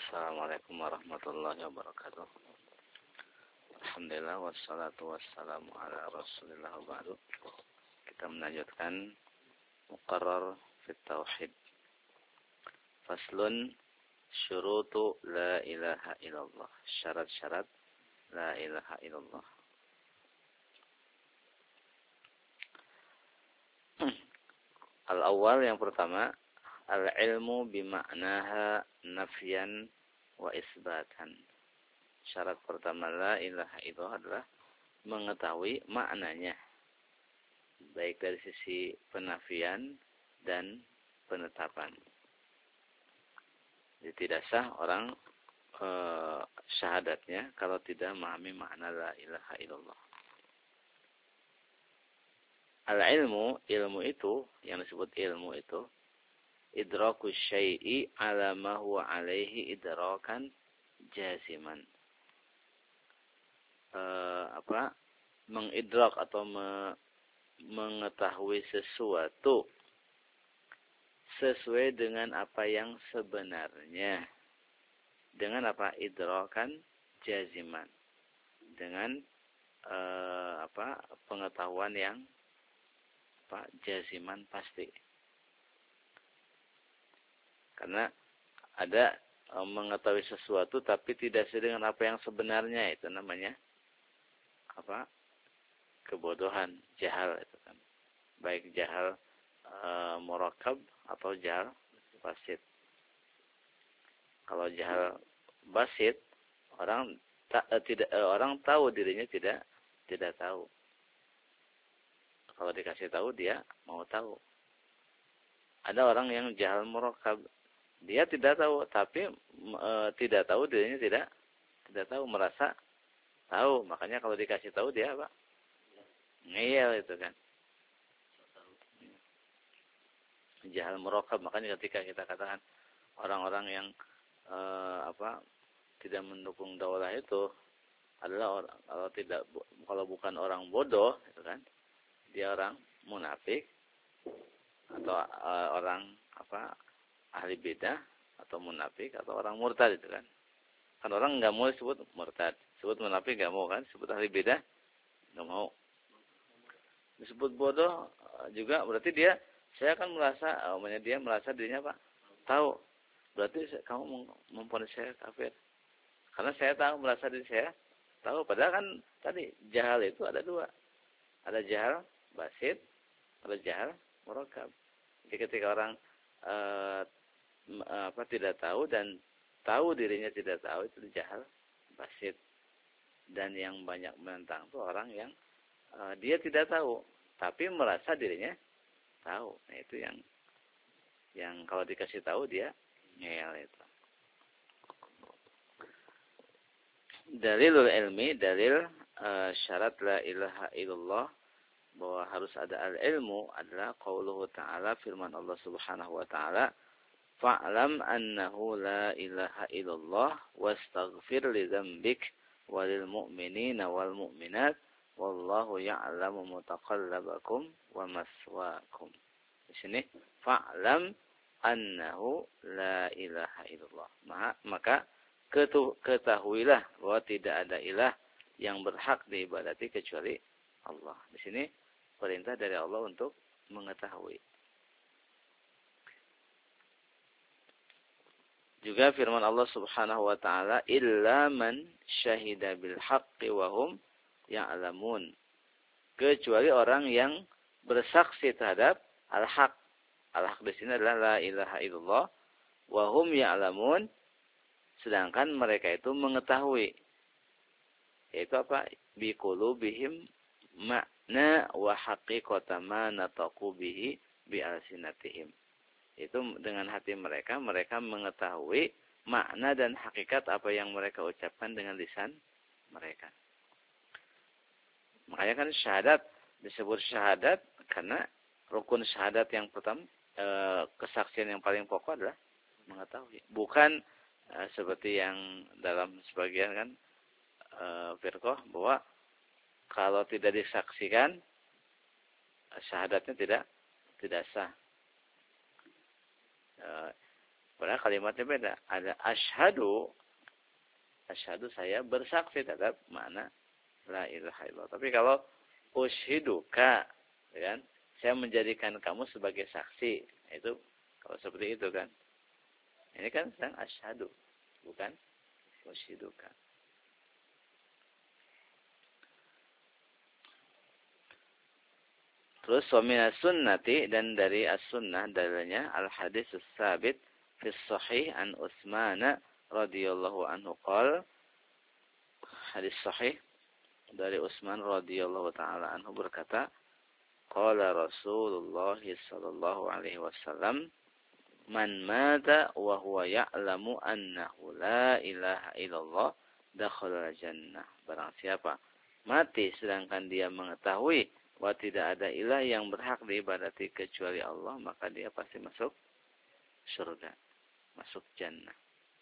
Assalamualaikum warahmatullahi wabarakatuh. Alhamdulillah wassalatu wassalamu ala Rasulillah wa ba'du. Kita melanjutkan muqarrar fit tauhid. Faslun syurutu la ilaha illallah. Syarat-syarat la ilaha illallah. Al-awwal, yang pertama, al-ilmu bima'naha nafyan wa isbatan. Syarat pertama la ilaha illallah adalah mengetahui maknanya, baik dari sisi penafian dan penetapan. Jadi tidak sah orang syahadatnya kalau tidak memahami makna la ilaha illallah. Al-ilmu, ilmu itu, yang disebut ilmu itu, idraku syai'i ala ma huwa alaihi idrakan jaziman. Mengidrak atau mengetahui sesuatu sesuai dengan apa yang sebenarnya. Dengan apa? Idrakan jaziman. Dengan pengetahuan yang jaziman pasti. Karena ada mengetahui sesuatu tapi tidak sesuai dengan apa yang sebenarnya, itu namanya kebodohan, jahal itu kan. Baik jahal murakab atau jahal basit. Kalau jahal basit, orang tahu dirinya tidak tahu. Kalau dikasih tahu dia mau tahu. Ada orang yang jahal murakab, dia tidak tahu, tapi tidak tahu dirinya tidak tahu, merasa tahu. Makanya kalau dikasih tahu dia apa? Ngeyel itu kan. Jahal murakab. Makanya ketika kita katakan orang-orang yang tidak mendukung daulah itu adalah orang, kalau bukan orang bodoh itu kan, dia orang munafik atau orang ahli bidah atau munafik atau orang murtad itu kan. Kan orang nggak mau disebut murtad, disebut munafik nggak mau kan, disebut ahli bidah nggak mau. Disebut bodoh juga berarti saya akan merasa, dia merasa dirinya tahu. Berarti kamu memponis saya kafir. Karena saya tahu, merasa diri saya tahu. Padahal kan tadi jahal itu ada dua. Ada jahal basit, ada jahal murakab. Jadi ketika orang tidak tahu dan tahu dirinya tidak tahu, itu jahal basit. Dan yang banyak menentang itu orang yang dia tidak tahu tapi merasa dirinya tahu. Nah, itu yang kalau dikasih tahu dia ngeyel itu. Dalilul ilmi, dalil syarat la ilaha illallah bahwa harus ada al-ilmu adalah qauluhu ta'ala, firman Allah Subhanahu wa ta'ala, fa'lam annahu la ilaha illallah wastaghfir li dzambik walil mu'minina wal mu'minat wallahu ya'lamu mutaqallabakum wa maswaakum. Di sini fa'lam annahu la ilaha illallah. Maka ketahuilah bahwa tidak ada ilah yang berhak diibadati kecuali Allah. Di sini perintah dari Allah untuk mengetahui. Juga firman Allah Subhanahu wa ta'ala, illa man syahida bil haqqi wa hum ya'lamun. Kecuali orang yang bersaksi terhadap al-haq. Al-haq di sini adalah la ilaha illallah wa hum ya'lamun, sedangkan mereka itu mengetahui. Yaitu apa? Bi qulubihim makna wa haqiqata ma nataqu bihi bi alsinatihim. Itu dengan hati mereka mengetahui makna dan hakikat apa yang mereka ucapkan dengan lisan mereka. Makanya kan syahadat disebut syahadat karena rukun syahadat yang pertama, kesaksian yang paling pokok adalah mengetahui. Bukan seperti yang dalam sebagian kan firqah bahwa kalau tidak disaksikan syahadatnya tidak sah. Padahal kalimatnya beda. Ada asyhadu, asyhadu saya bersaksi terhadap makna la ilaha illallah. Tapi kalau ushiduka, kan? Saya menjadikan kamu sebagai saksi. Itu kalau seperti itu kan. Ini kan sedang asyhadu, bukan ushiduka. Terus waminas sunnati, dan dari as-sunnah dalilnya al-hadis as-sabit fi sahih an Utsman radhiyallahu anhu qala, hadis sahih dari Utsman radhiyallahu taala anhu berkata, qala Rasulullah sallallahu alaihi wasallam, man mata wa huwa ya'lamu annahu la ilaha illallah dakhala jannah. Barang siapa mati sedangkan dia mengetahui bahwa tidak ada ilah yang berhak diibadati kecuali Allah, maka dia pasti masuk surga, masuk jannah.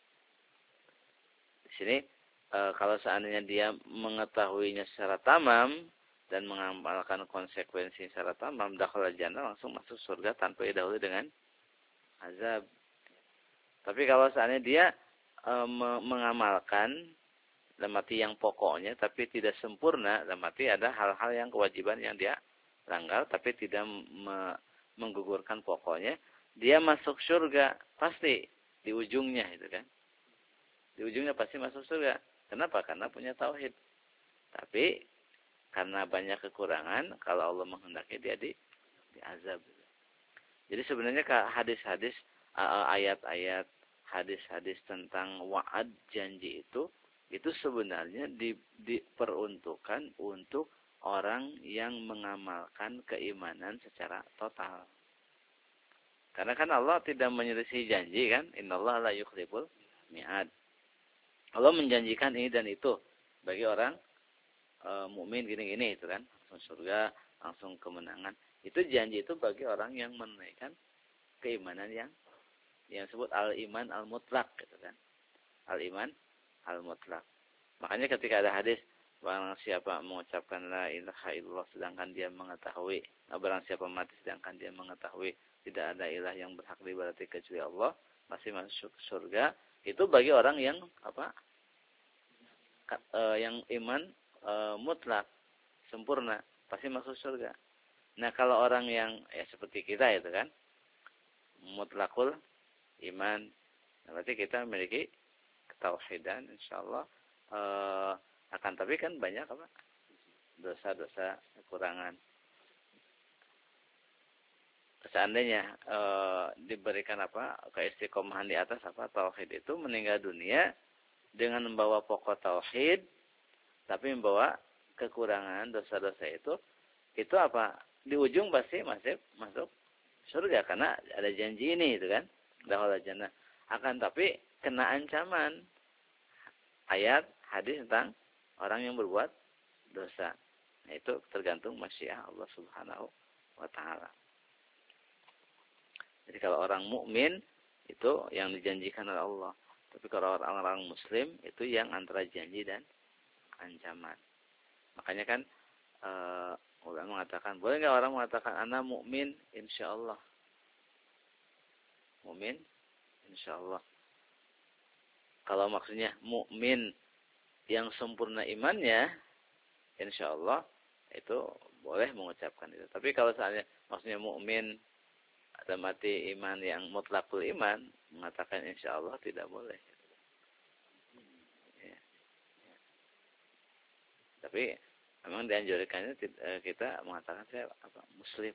Di sini kalau seandainya dia mengetahuinya secara tamam dan mengamalkan konsekuensi secara tamam, dakhala jannah, langsung masuk surga tanpa didahului dengan azab. Tapi kalau seandainya dia mengamalkan dalam arti yang pokoknya tapi tidak sempurna, dalam arti ada hal-hal yang kewajiban yang dia langgar tapi tidak menggugurkan pokoknya, dia masuk surga pasti di ujungnya, itu kan. Di ujungnya pasti masuk surga. Kenapa? Karena punya tauhid. Tapi karena banyak kekurangan, kalau Allah menghendaki dia diazab. Jadi sebenarnya hadis-hadis, ayat-ayat, hadis-hadis tentang wa'ad, janji itu sebenarnya diperuntukkan untuk orang yang mengamalkan keimanan secara total. Karena kan Allah tidak menyelisih janji kan, innallaha la yukhliful mi'ad. Allah menjanjikan ini dan itu bagi orang mukmin gini-gini itu kan, langsung surga, langsung kemenangan. Itu janji itu bagi orang yang menunaikan keimanan yang disebut al-iman al-mutlak gitu kan. Al-iman al-mutlak. Makanya ketika ada hadis, barang siapa mengucapkan la ilaha illallah sedangkan dia mengetahui, barang siapa mati sedangkan dia mengetahui tidak ada ilah yang berhak diibadati kecuali Allah, masih masuk surga. Itu bagi orang yang yang iman mutlak, sempurna, pasti masuk surga. Nah, kalau orang yang seperti kita itu kan, mutlakul iman, berarti kita memiliki ketauhidan insyaallah, akan tapi kan banyak dosa-dosa, kekurangan. Seandainya diberikan keistiqomahan di atas tauhid, itu meninggal dunia dengan membawa pokok tauhid tapi membawa kekurangan dosa-dosa itu di ujung pasti masuk surga karena ada janji ini itu kan, dakhala jannah. Akan tapi kena ancaman ayat hadis tentang orang yang berbuat dosa. Nah, itu tergantung masyiah Allah Subhanahu wa taala. Jadi kalau orang mukmin itu yang dijanjikan oleh Allah. Tapi kalau orang-orang muslim itu yang antara janji dan ancaman. Makanya kan ulama mengatakan, boleh nggak orang mengatakan ana mukmin insyaallah. Mukmin insyaallah. Kalau maksudnya mukmin yang sempurna imannya, insyaallah itu boleh mengucapkan itu. Tapi kalau seandainya maksudnya mukmin ada mati iman yang mutlakul iman, mengatakan insyaallah tidak boleh. Ya. Tapi memang dianjurkannya kita mengatakan saya muslim.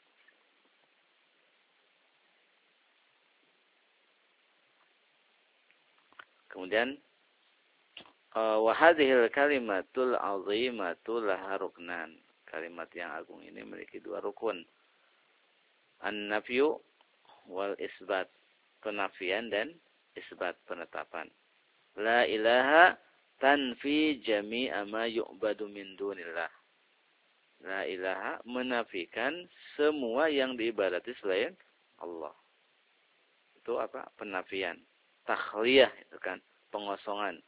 Kemudian wa hadhil kalimatul azimatul laha ruknan. Kalimat yang agung ini memiliki dua rukun. An-nafyu wal isbat, penafian dan isbat, penetapan. La ilaha tanfi jami'a ma yu'badu min dunillah. La ilaha menafikan semua yang diibadati selain Allah. Itu penafian. Takhliyah itu kan, pengosongan.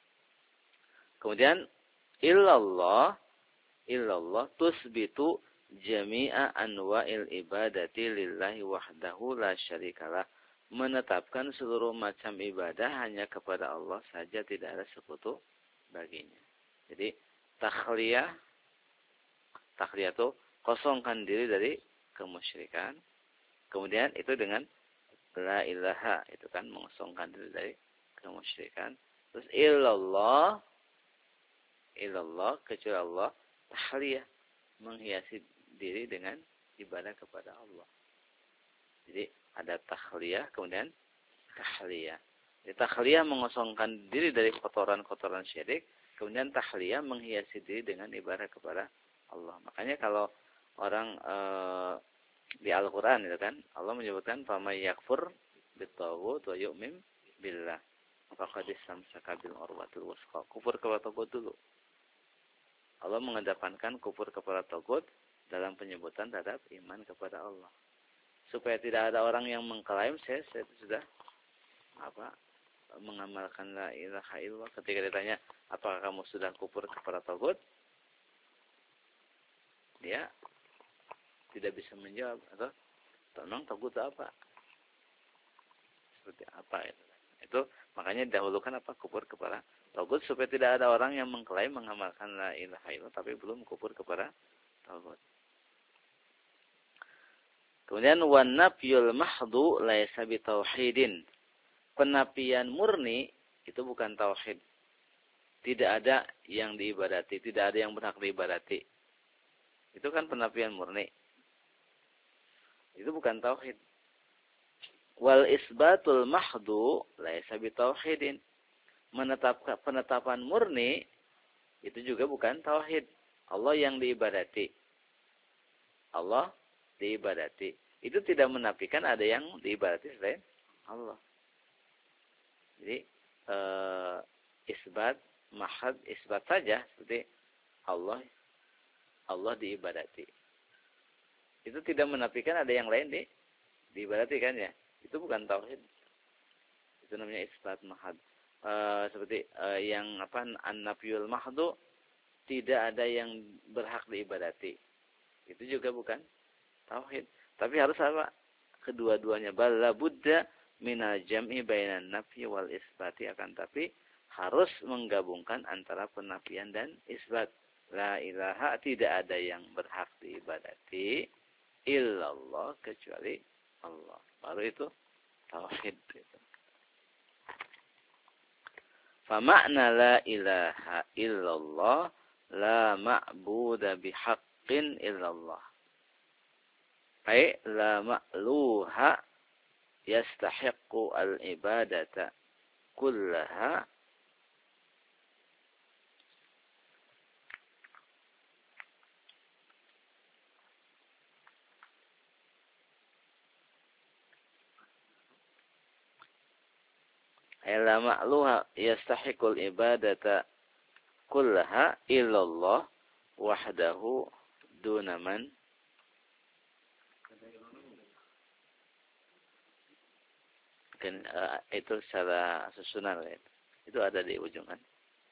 Kemudian illallah tusbitu jami'a anwa'il ibadati lillahi wahdahu la syarikalah. Menetapkan seluruh macam ibadah hanya kepada Allah saja, tidak ada sekutu baginya. Jadi takhliyah itu kosongkan diri dari kemusyrikan. Kemudian itu dengan la ilaha, itu kan mengosongkan diri dari kemusyrikan. Terus illallah kecuali Allah, tahliyah menghiasi diri dengan ibadah kepada Allah. Jadi ada tahliyah kemudian tahliyah. Jadi tahliyah mengosongkan diri dari kotoran-kotoran syirik, kemudian tahliyah menghiasi diri dengan ibadah kepada Allah. Makanya kalau orang di Al-Qur'an itu kan Allah menyebutkan famay yakfur bitaghut wa yu'min billah faqad istamsaka bil urwatil wuthqa. Kufur kepada taghut dulu. Allah mengedepankan kufur kepada taghut dalam penyebutan terhadap iman kepada Allah. Supaya tidak ada orang yang mengklaim saya sudah mengamalkan la ilaha illallah. Ketika ditanya apakah kamu sudah kufur kepada taghut, dia tidak bisa menjawab. Atau memang taghut apa? Seperti apa itu? Itu makanya dahulukan kufur kepada taghut supaya tidak ada orang yang mengklaim mengamalkan la ilaha illallah tapi belum kufur kepada taghut. Kemudian wan nafyul mahdhu laisa bitauhidin. Penafian murni itu bukan tauhid. Tidak ada yang diibadati, tidak ada yang berhak diibadati. Itu kan penafian murni. Itu bukan tauhid. Wal isbatul mahdhu laisa bitauhidin. Penetapan murni itu juga bukan tauhid. Allah yang diibadati. Allah diibadati. Itu tidak menafikan ada yang diibadati selain Allah. Jadi isbat saja seperti Allah diibadati. Itu tidak menafikan ada yang lain diibadati kan ya. Itu bukan tauhid. Itu namanya isbat mahad. Seperti yang an-nafyul mahdhu, tidak ada yang berhak diibadati. Itu juga bukan tauhid. Tapi harus kedua-duanya. Bala buddha minal jam'i bainan nafyi wal isbati, akan tapi harus menggabungkan antara penafian dan isbat. La ilaha, tidak ada yang berhak diibadati illallah kecuali Allah. Baru itu tauhid itu. Fa makna la ilaha illallah la ma'buda bihaqqin illallah. Ay la ma'luha yastahiqqu al-ibadata kullaha ay la ma'luha yastahiqqu al-ibadata kullaha illallah wahdahu duna man. Mungkin itu secara susunan ya. Itu ada di ujung kan.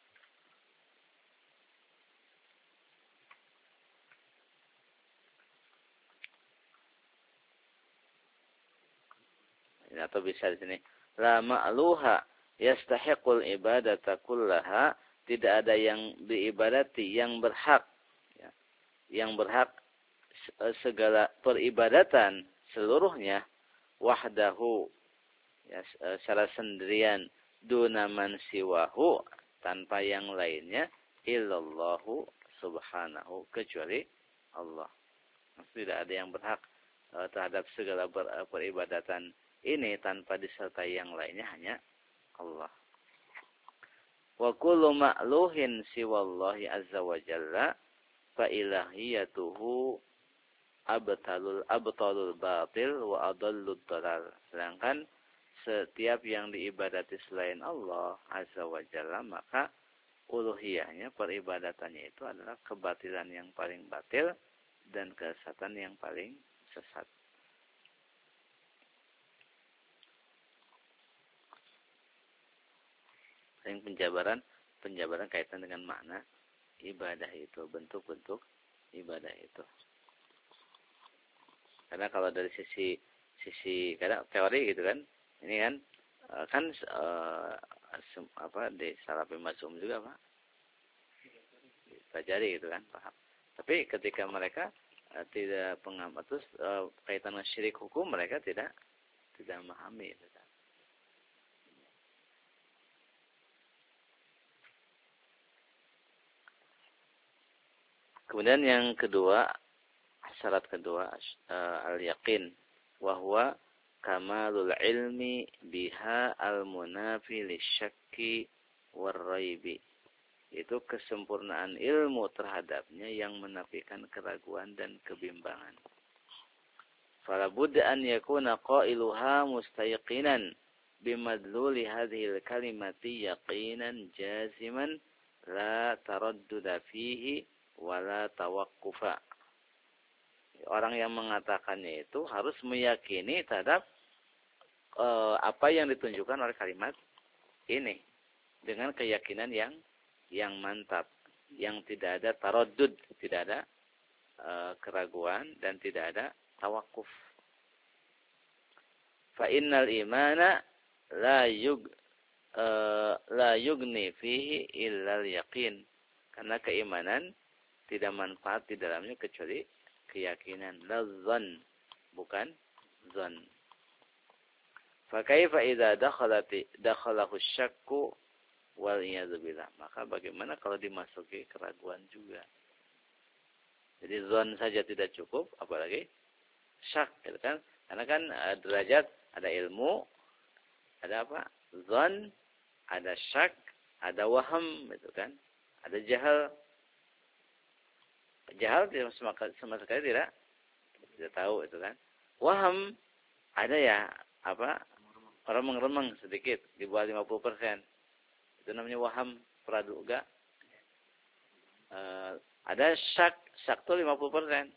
Atau bisa di sini. La ma'luha yastahiqul ibadata kullaha, tidak ada yang diibadati yang berhak ya, yang berhak segala peribadatan seluruhnya wahdahu ya, secara sendirian, dunaman siwahu, tanpa yang lainnya, illallahu subhanahu, kecuali Allah. Tidak ada yang berhak terhadap segala peribadatan ini tanpa disertai yang lainnya, hanya Allah. Wa kullu ma'luhin siwallahi azza wa jalla fa ilahiyatuhu abtalul batil wa adallud dalal. Sedangkan setiap yang diibadati selain Allah azza wa jalla, maka uluhiyahnya, peribadatannya itu adalah kebatilan yang paling batil dan kesesatan yang paling sesat. Yang penjabaran kaitan dengan makna ibadah itu, bentuk-bentuk ibadah itu. Karena kalau dari sisi kadang teori gitu kan, ini kan di Salafi Masum juga Pak pelajari gitu kan, paham. Tapi ketika mereka tidak pengamat terus kaitan dengan syirik hukum mereka tidak memahami gitu kan. Kemudian yang kedua, syarat kedua al-yaqin wa huwa kamalul ilmi biha al-munafi lisyakki war-raibi. Itu kesempurnaan ilmu terhadapnya yang menafikan keraguan dan kebimbangan. Fala budda an yakuna qailuha mustayaqinan bimadluli hadhil kalimati yaqinan jaziman la taradduda fihi wa la tawaqqufa. Orang yang mengatakannya itu harus meyakini terhadap apa yang ditunjukkan oleh kalimat ini dengan keyakinan yang mantap, yang tidak ada taraddud, tidak ada keraguan dan tidak ada tawakuf. Fa innal imana la yugni fihi illa al-yaqin. Karena keimanan tidak manfaat di dalamnya kecuali keyakinan. La zan, bukan zan. Fa kaifa idza dakhalahu syakku wal iyadzubillah. Maka bagaimana kalau dimasuki keraguan juga? Jadi zon saja tidak cukup, apalagi syak, gitu kan? Karena kan derajat ada ilmu, ada apa? Zon, ada syak, ada waham, gitu kan? Ada jahal. Jahal sama sekali tidak tahu, itu kan? Waham ada ya apa? Remeng-remeng sedikit, di bawah 50%. Itu namanya waham, praduga. Ada syak tuh 50%.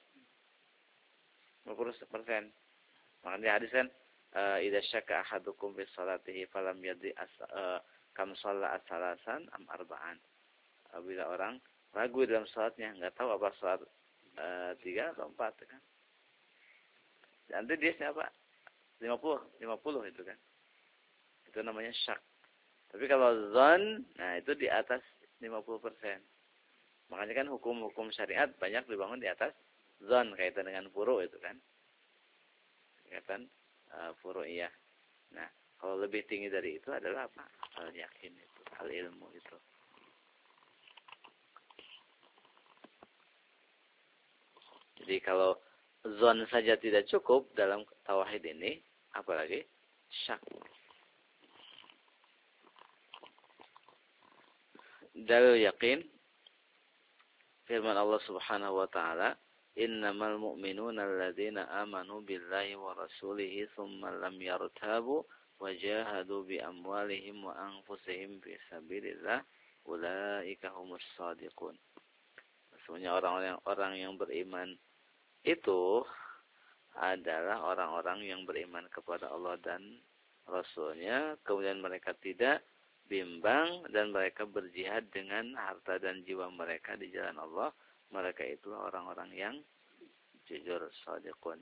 50%. Makanya hadis kan idza syakka ahadukum fi sholatihi falam yadri kam shalla as-salasan am arba'an. Bila orang ragu dalam salatnya, enggak tahu apa salat 3 atau 4 kan. Nanti dia siapa? 50 itu kan. Itu namanya syak. Tapi kalau zon, nah itu di atas 50%. Makanya kan hukum-hukum syariat banyak dibangun di atas zon, kaitan dengan furu' itu kan. Kaitan furu'iyah. Nah, kalau lebih tinggi dari itu adalah apa? Al-yakin itu, al-ilmu itu. Jadi kalau zon saja tidak cukup dalam tauhid ini, apalagi syak. Dalil yakin firman Allah Subhanahu wa taala, innamal mu'minuna alladzina amanu billahi wa rasulihi tsumma lam yartabu wa jahadu bi amwalihim wa anfusihim fi sabilillah ulaika humus shadiqun. Sesungguhnya orang yang beriman itu adalah orang-orang yang beriman kepada Allah dan Rasulnya, kemudian mereka tidak bimbang dan mereka berjihad dengan harta dan jiwa mereka di jalan Allah. Mereka itulah orang-orang yang jujur, shadiqun.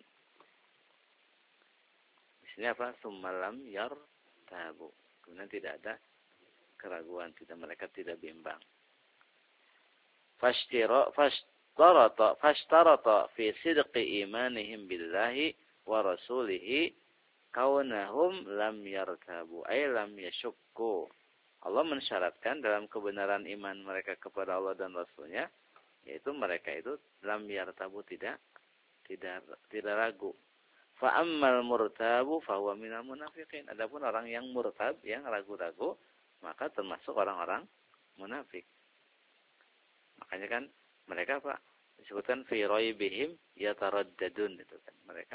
Di sini apa? Summalam yartabu. Kemudian tidak ada keraguan, mereka tidak bimbang. Fashtarata fi sidqi imanihim billahi wa rasulihi kaunahum lam yartabu ay lam yashukku. Allah mensyaratkan dalam kebenaran iman mereka kepada Allah dan Rasulnya, yaitu mereka itu lam yartabu tidak ragu. Fa ammal murtabu fa huwa minal munafiqin. Adapun orang yang murtab, yang ragu-ragu, maka termasuk orang-orang munafik. Makanya kan mereka apa? Disebutkan fi raibihim yataraddadun, itu kan. Mereka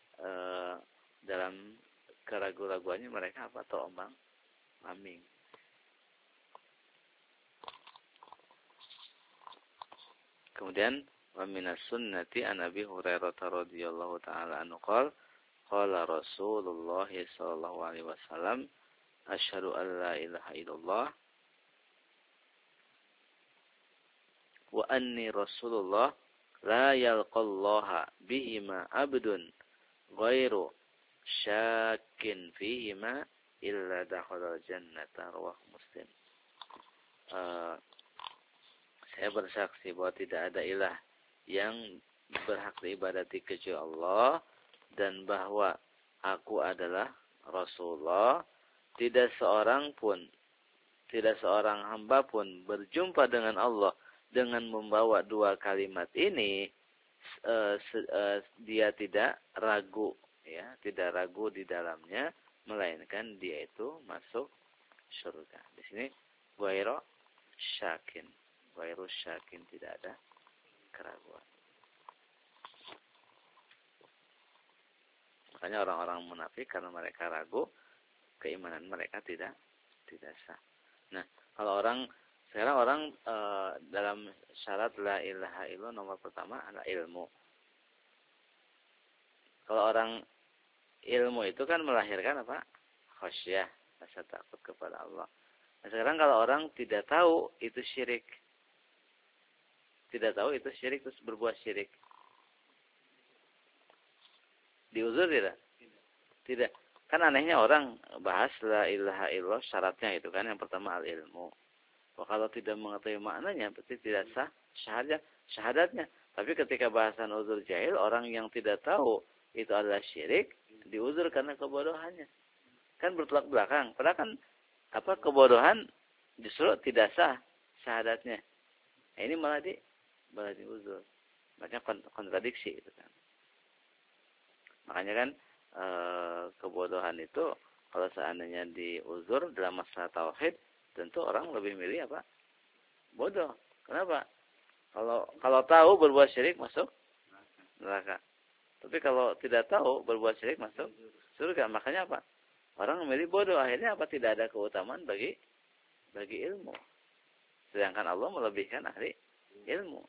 dalam keraguan-raguannya mereka apa? Terombang-ambing. Kemudian wa minas sunnati an Abi Hurairah radhiyallahu taala anhu qala Rasulullah sallallahu alaihi wasallam asyhadu an la ilaha illallah wa anni rasulullah la yalqallaha bihima abdun ghairu syakin fihima illa dakhala jannata rawahu Muslim. Saya bersaksi bahwa tidak ada ilah yang berhak diibadati kecuali Allah dan bahwa aku adalah Rasulullah. Tidak seorang hamba pun berjumpa dengan Allah dengan membawa dua kalimat ini, dia tidak ragu, ya, tidak ragu di dalamnya, melainkan dia itu masuk surga. Di sini ghairu syakin, tidak ada keraguan. Makanya orang-orang munafik karena mereka ragu, keimanan mereka tidak sah. Nah, kalau sekarang orang dalam syarat la ilaha illallah nomor pertama adalah ilmu. Kalau orang ilmu itu kan melahirkan apa? Khasyah, rasa takut kepada Allah. Nah, sekarang kalau orang tidak tahu itu syirik. Tidak tahu itu syirik terus berbuat syirik. Diuzur tidak? Tidak. Kan anehnya orang bahas la ilaha illallah syaratnya itu kan yang pertama al-ilmu. Kalau tidak mengetahui maknanya berarti tidak sah syahadatnya. Tapi ketika bahasan uzur jahil, orang yang tidak tahu itu adalah syirik, diuzur karena kebodohannya. Kan bertolak belakang. Padahal kan kebodohan justru tidak sah syahadatnya. Nah, ini malah diuzur. Makanya kontradiksi itu kan. Makanya kan kebodohan itu kalau seandainya diuzur dalam masalah tauhid, tentu orang lebih milih apa? Bodoh. Kenapa? Kalau tahu berbuat syirik masuk neraka. Tapi kalau tidak tahu berbuat syirik masuk surga. Makanya apa? Orang memilih bodoh. Akhirnya apa? Tidak ada keutamaan bagi ilmu. Sedangkan Allah melebihkan ahli ilmu.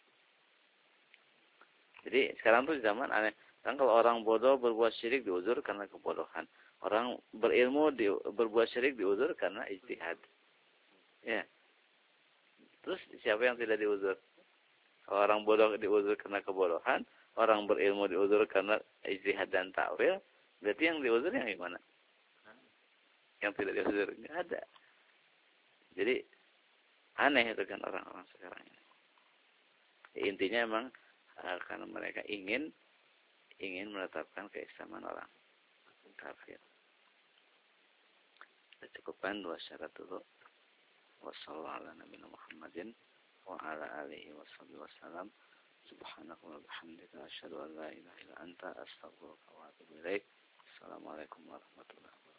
Jadi sekarang tuh zaman aneh. Kan kalau orang bodoh berbuat syirik diuzur karena kebodohan. Orang berilmu berbuat syirik diuzur karena ijtihad. Ya. Terus siapa yang tidak diuzur? Kalau orang bodoh diuzur karena kebodohan, orang berilmu diuzur karena ijtihad dan ta'wil, berarti yang diuzur yang gimana? Yang tidak diuzur enggak ada. Jadi aneh itu kan orang-orang sekarang ini. Intinya emang karena mereka ingin menetapkan keislaman orang kafir. Kita cukupkan dua syarat dulu. Wassallallahu ala nabiyina Muhammadin wa ala alihi wasallam. Subhanakallahumma wa bihamdika asyhadu an la ilaha illa anta astaghfiruka wa atubu ilaik. Assalamualaikum warahmatullahi wabarakatuh.